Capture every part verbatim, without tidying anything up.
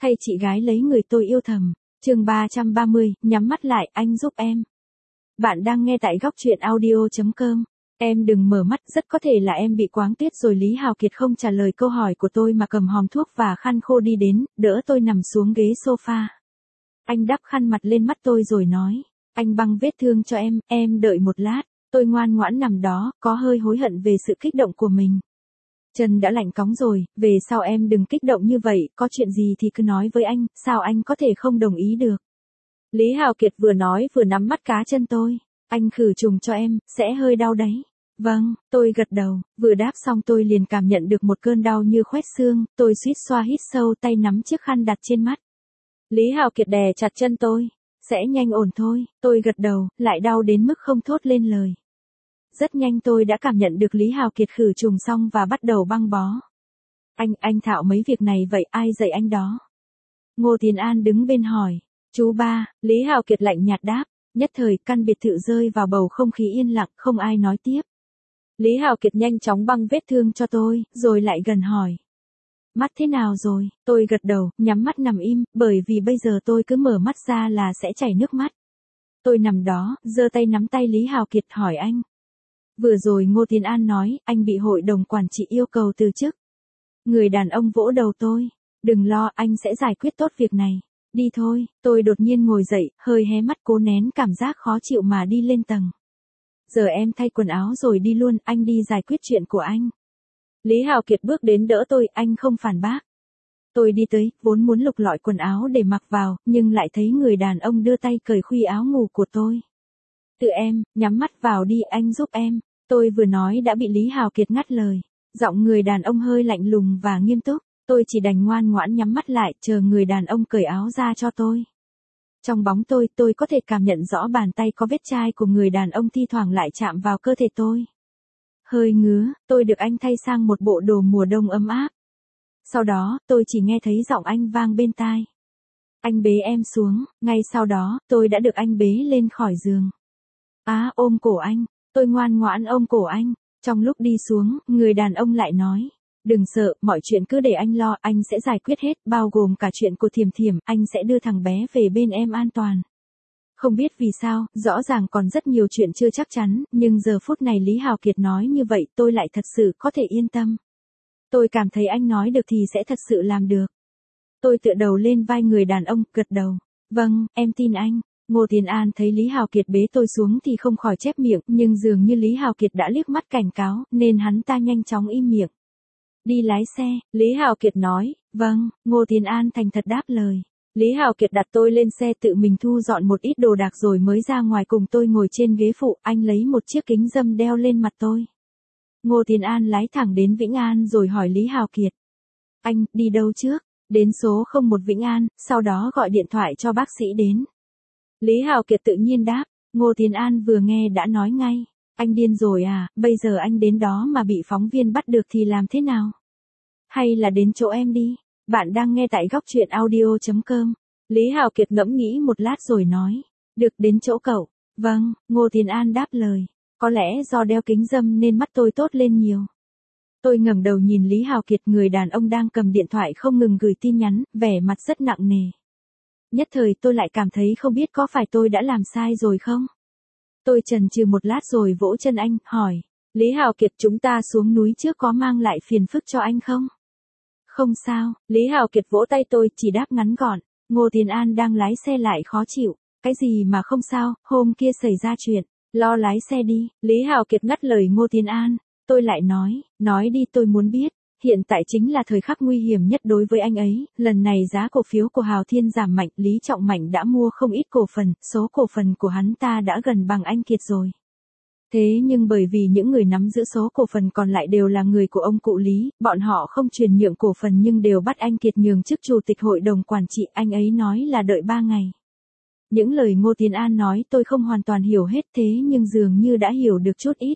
Thay chị gái lấy người tôi yêu thầm. Chương ba trăm ba mươi, nhắm mắt lại, anh giúp em. Bạn đang nghe tại góc truyện audio chấm com. Em đừng mở mắt, rất có thể là em bị quáng tiết rồi. Lý Hào Kiệt không trả lời câu hỏi của tôi mà cầm hòm thuốc và khăn khô đi đến, đỡ tôi nằm xuống ghế sofa. Anh đắp khăn mặt lên mắt tôi rồi nói, anh băng vết thương cho em, em đợi một lát. Tôi ngoan ngoãn nằm đó, có hơi hối hận về sự kích động của mình. Chân đã lạnh cóng rồi, về sau em đừng kích động như vậy, có chuyện gì thì cứ nói với anh, sao anh có thể không đồng ý được. Lý Hào Kiệt vừa nói vừa nắm mắt cá chân tôi, anh khử trùng cho em, sẽ hơi đau đấy. Vâng, tôi gật đầu, vừa đáp xong tôi liền cảm nhận được một cơn đau như khoét xương, tôi suýt xoa hít sâu tay nắm chiếc khăn đặt trên mắt. Lý Hào Kiệt đè chặt chân tôi, sẽ nhanh ổn thôi, tôi gật đầu, lại đau đến mức không thốt lên lời. Rất nhanh tôi đã cảm nhận được Lý Hào Kiệt khử trùng xong và bắt đầu băng bó. Anh, anh thạo mấy việc này vậy, ai dạy anh đó? Ngô Tiến An đứng bên hỏi. Chú ba, Lý Hào Kiệt lạnh nhạt đáp, nhất thời căn biệt thự rơi vào bầu không khí yên lặng, không ai nói tiếp. Lý Hào Kiệt nhanh chóng băng vết thương cho tôi, rồi lại gần hỏi. Mắt thế nào rồi? Tôi gật đầu, nhắm mắt nằm im, bởi vì bây giờ tôi cứ mở mắt ra là sẽ chảy nước mắt. Tôi nằm đó, giơ tay nắm tay Lý Hào Kiệt hỏi anh. Vừa rồi Ngô Tiến An nói, anh bị hội đồng quản trị yêu cầu từ chức. Người đàn ông vỗ đầu tôi. Đừng lo, anh sẽ giải quyết tốt việc này. Đi thôi, tôi đột nhiên ngồi dậy, hơi hé mắt cố nén cảm giác khó chịu mà đi lên tầng. Giờ em thay quần áo rồi đi luôn, anh đi giải quyết chuyện của anh. Lý Hào Kiệt bước đến đỡ tôi, anh không phản bác. Tôi đi tới, vốn muốn lục lọi quần áo để mặc vào, nhưng lại thấy người đàn ông đưa tay cởi khuy áo ngủ của tôi. Tự em, nhắm mắt vào đi, anh giúp em. Tôi vừa nói đã bị Lý Hào Kiệt ngắt lời. Giọng người đàn ông hơi lạnh lùng và nghiêm túc. Tôi chỉ đành ngoan ngoãn nhắm mắt lại, chờ người đàn ông cởi áo ra cho tôi. Trong bóng tôi, tôi có thể cảm nhận rõ bàn tay có vết chai của người đàn ông thi thoảng lại chạm vào cơ thể tôi. Hơi ngứa, tôi được anh thay sang một bộ đồ mùa đông ấm áp. Sau đó, tôi chỉ nghe thấy giọng anh vang bên tai. Anh bế em xuống, ngay sau đó, tôi đã được anh bế lên khỏi giường. Á, ôm cổ anh, tôi ngoan ngoãn ôm cổ anh. Trong lúc đi xuống, người đàn ông lại nói. Đừng sợ, mọi chuyện cứ để anh lo, anh sẽ giải quyết hết, bao gồm cả chuyện của Thiểm Thiểm, anh sẽ đưa thằng bé về bên em an toàn. Không biết vì sao, rõ ràng còn rất nhiều chuyện chưa chắc chắn, nhưng giờ phút này Lý Hào Kiệt nói như vậy, tôi lại thật sự có thể yên tâm. Tôi cảm thấy anh nói được thì sẽ thật sự làm được. Tôi tựa đầu lên vai người đàn ông, gật đầu. Vâng, em tin anh. Ngô Tiến An thấy Lý Hào Kiệt bế tôi xuống thì không khỏi chép miệng, nhưng dường như Lý Hào Kiệt đã liếc mắt cảnh cáo, nên hắn ta nhanh chóng im miệng. Đi lái xe, Lý Hào Kiệt nói. Vâng, Ngô Tiến An thành thật đáp lời. Lý Hào Kiệt đặt tôi lên xe, tự mình thu dọn một ít đồ đạc rồi mới ra ngoài cùng tôi ngồi trên ghế phụ, anh lấy một chiếc kính râm đeo lên mặt tôi. Ngô Tiến An lái thẳng đến Vĩnh An rồi hỏi Lý Hào Kiệt. Anh, đi đâu trước? Đến số không một Vĩnh An, sau đó gọi điện thoại cho bác sĩ đến. Lý Hào Kiệt tự nhiên đáp, Ngô Tiến An vừa nghe đã nói ngay. Anh điên rồi à, bây giờ anh đến đó mà bị phóng viên bắt được thì làm thế nào? Hay là đến chỗ em đi? Bạn đang nghe tại góc truyện audio chấm com. Lý Hào Kiệt ngẫm nghĩ một lát rồi nói. Được, đến chỗ cậu. Vâng, Ngô Tiến An đáp lời. Có lẽ do đeo kính râm nên mắt tôi tốt lên nhiều. Tôi ngẩng đầu nhìn Lý Hào Kiệt, người đàn ông đang cầm điện thoại không ngừng gửi tin nhắn, vẻ mặt rất nặng nề. Nhất thời tôi lại cảm thấy không biết có phải tôi đã làm sai rồi không? Tôi chần chừ một lát rồi vỗ chân anh, hỏi. Lý Hào Kiệt, chúng ta xuống núi trước có mang lại phiền phức cho anh không? Không sao, Lý Hào Kiệt vỗ tay tôi, chỉ đáp ngắn gọn. Ngô Tiến An đang lái xe lại khó chịu. Cái gì mà không sao, hôm kia xảy ra chuyện. Lo lái xe đi, Lý Hào Kiệt ngắt lời Ngô Tiến An. Tôi lại nói, nói đi, tôi muốn biết. Hiện tại chính là thời khắc nguy hiểm nhất đối với anh ấy, lần này giá cổ phiếu của Hào Thiên giảm mạnh, Lý Trọng Mạnh đã mua không ít cổ phần, số cổ phần của hắn ta đã gần bằng anh Kiệt rồi. Thế nhưng bởi vì những người nắm giữ số cổ phần còn lại đều là người của ông cụ Lý, bọn họ không chuyển nhượng cổ phần nhưng đều bắt anh Kiệt nhường chức chủ tịch hội đồng quản trị, anh ấy nói là đợi ba ngày. Những lời Ngô Tiến An nói tôi không hoàn toàn hiểu hết, thế nhưng dường như đã hiểu được chút ít.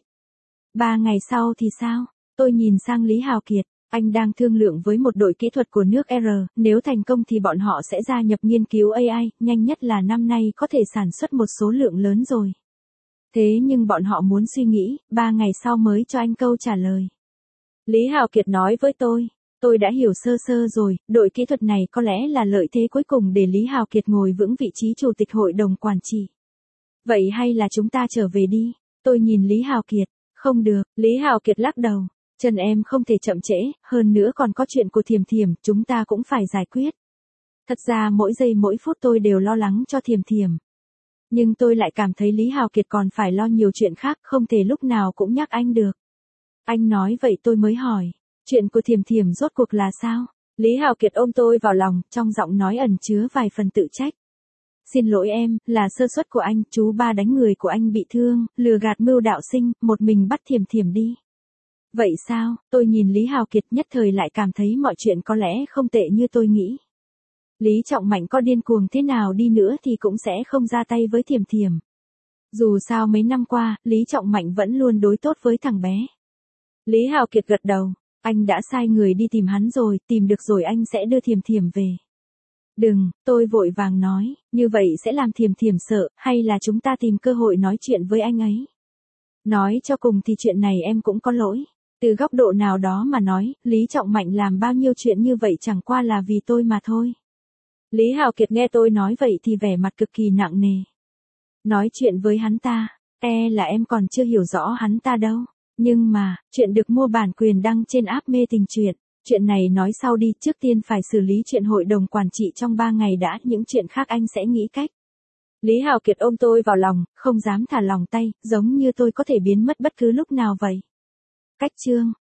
Ba ngày sau thì sao? Tôi nhìn sang Lý Hào Kiệt. Anh đang thương lượng với một đội kỹ thuật của nước R, nếu thành công thì bọn họ sẽ gia nhập nghiên cứu A I, nhanh nhất là năm nay có thể sản xuất một số lượng lớn rồi. Thế nhưng bọn họ muốn suy nghĩ, ba ngày sau mới cho anh câu trả lời. Lý Hào Kiệt nói với tôi. Tôi đã hiểu sơ sơ rồi, đội kỹ thuật này có lẽ là lợi thế cuối cùng để Lý Hào Kiệt ngồi vững vị trí chủ tịch hội đồng quản trị. Vậy hay là chúng ta trở về đi? Tôi nhìn Lý Hào Kiệt. Không được, Lý Hào Kiệt lắc đầu. Chân em không thể chậm trễ, hơn nữa còn có chuyện của Thiềm Thiềm, chúng ta cũng phải giải quyết. Thật ra mỗi giây mỗi phút tôi đều lo lắng cho Thiềm Thiềm. Nhưng tôi lại cảm thấy Lý Hào Kiệt còn phải lo nhiều chuyện khác, không thể lúc nào cũng nhắc anh được. Anh nói vậy tôi mới hỏi, chuyện của Thiềm Thiềm rốt cuộc là sao? Lý Hào Kiệt ôm tôi vào lòng, trong giọng nói ẩn chứa vài phần tự trách. Xin lỗi em, là sơ suất của anh, chú ba đánh người của anh bị thương, lừa gạt mưu đạo sinh, một mình bắt Thiềm Thiềm đi. Vậy sao? Tôi nhìn Lý Hào Kiệt nhất thời lại cảm thấy mọi chuyện có lẽ không tệ như tôi nghĩ. Lý Trọng Mạnh có điên cuồng thế nào đi nữa thì cũng sẽ không ra tay với Thiềm Thiềm. Dù sao mấy năm qua, Lý Trọng Mạnh vẫn luôn đối tốt với thằng bé. Lý Hào Kiệt gật đầu, anh đã sai người đi tìm hắn rồi, tìm được rồi anh sẽ đưa Thiềm Thiềm về. Đừng, tôi vội vàng nói, như vậy sẽ làm Thiềm Thiềm sợ, hay là chúng ta tìm cơ hội nói chuyện với anh ấy. Nói cho cùng thì chuyện này em cũng có lỗi. Từ góc độ nào đó mà nói, Lý Trọng Mạnh làm bao nhiêu chuyện như vậy chẳng qua là vì tôi mà thôi. Lý Hào Kiệt nghe tôi nói vậy thì vẻ mặt cực kỳ nặng nề. Nói chuyện với hắn ta, e là em còn chưa hiểu rõ hắn ta đâu. Nhưng mà, chuyện được mua bản quyền đăng trên app Mê Tình Truyện. Chuyện này nói sau đi, trước tiên phải xử lý chuyện hội đồng quản trị trong ba ngày đã, những chuyện khác anh sẽ nghĩ cách. Lý Hào Kiệt ôm tôi vào lòng, không dám thả lòng tay, giống như tôi có thể biến mất bất cứ lúc nào vậy. Cách chương